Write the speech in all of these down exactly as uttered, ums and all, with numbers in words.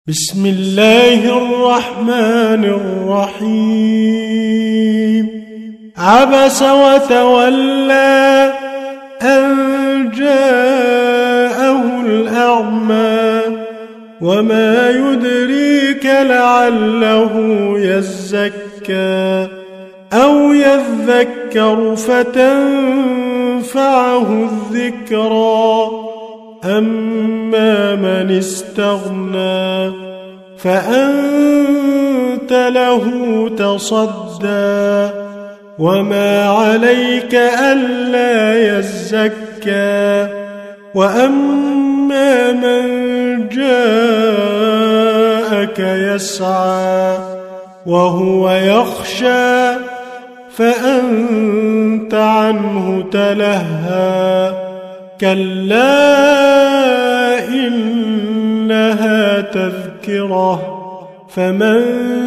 بسم الله الرحمن الرحيم عبس وتولى أن جاءه الأعمى وما يدريك لعله يزكى أو يذكر فتنفعه الذكرى أما من استغنى فأنت له تصدى وما عليك ألا يزكى وأما من جاءك يسعى وهو يخشى فأنت عنه تلهى كلا إنها تذكرة فمن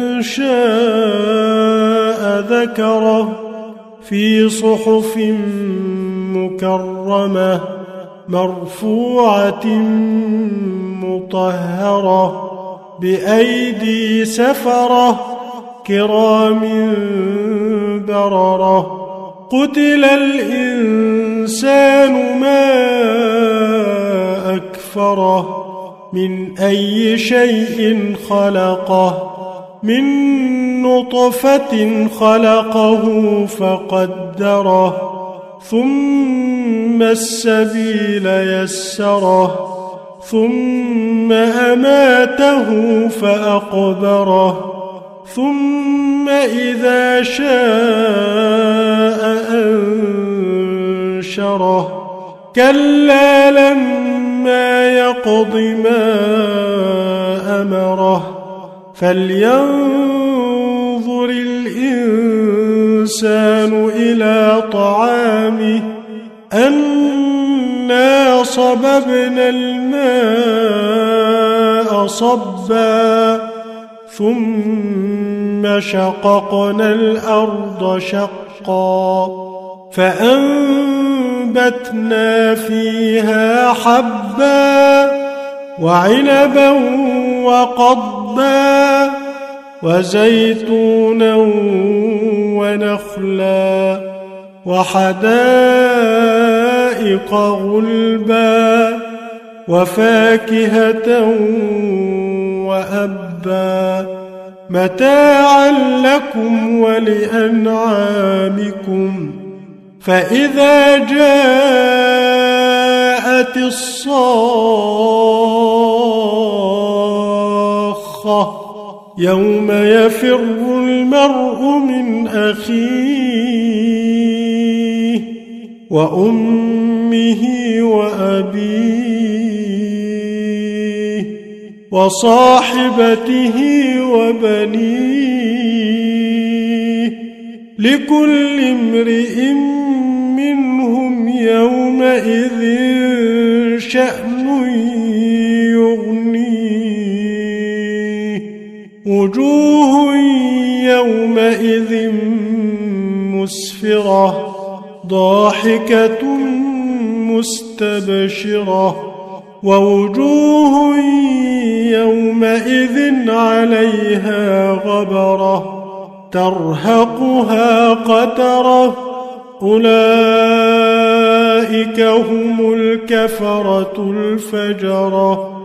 شاء ذكره في صحف مكرمة مرفوعة مطهرة بأيدي سفرة كرام بررة قتل الإنسان ما أكفره من أي شيء خلقه من نطفة خلقه فقدره ثم السبيل يسره ثم أماته فأقبره ثم إذا شاء أنشره كلا لما يقض ما أمره فلينظر الإنسان إلى طعامه أنا صببنا الماء صبا ثم شققنا الأرض شقا فأنبتنا فيها حبا وعنبا وقضبا وزيتونا ونخلا وحدائق غلبا وفاكهة وأبا متاعا لكم ولأنعامكم فإذا جاءت الصاخة يوم يفر المرء من أخيه وأمه وأبيه وصاحبته وبنيه لكل امرئ منهم يومئذ شأن يغنيه وجوه يومئذ مسفرة ضاحكة مستبشرة ووجوه يومئذ عليها غبرة ترهقها قترة أولئك هم الكفرة الفجرة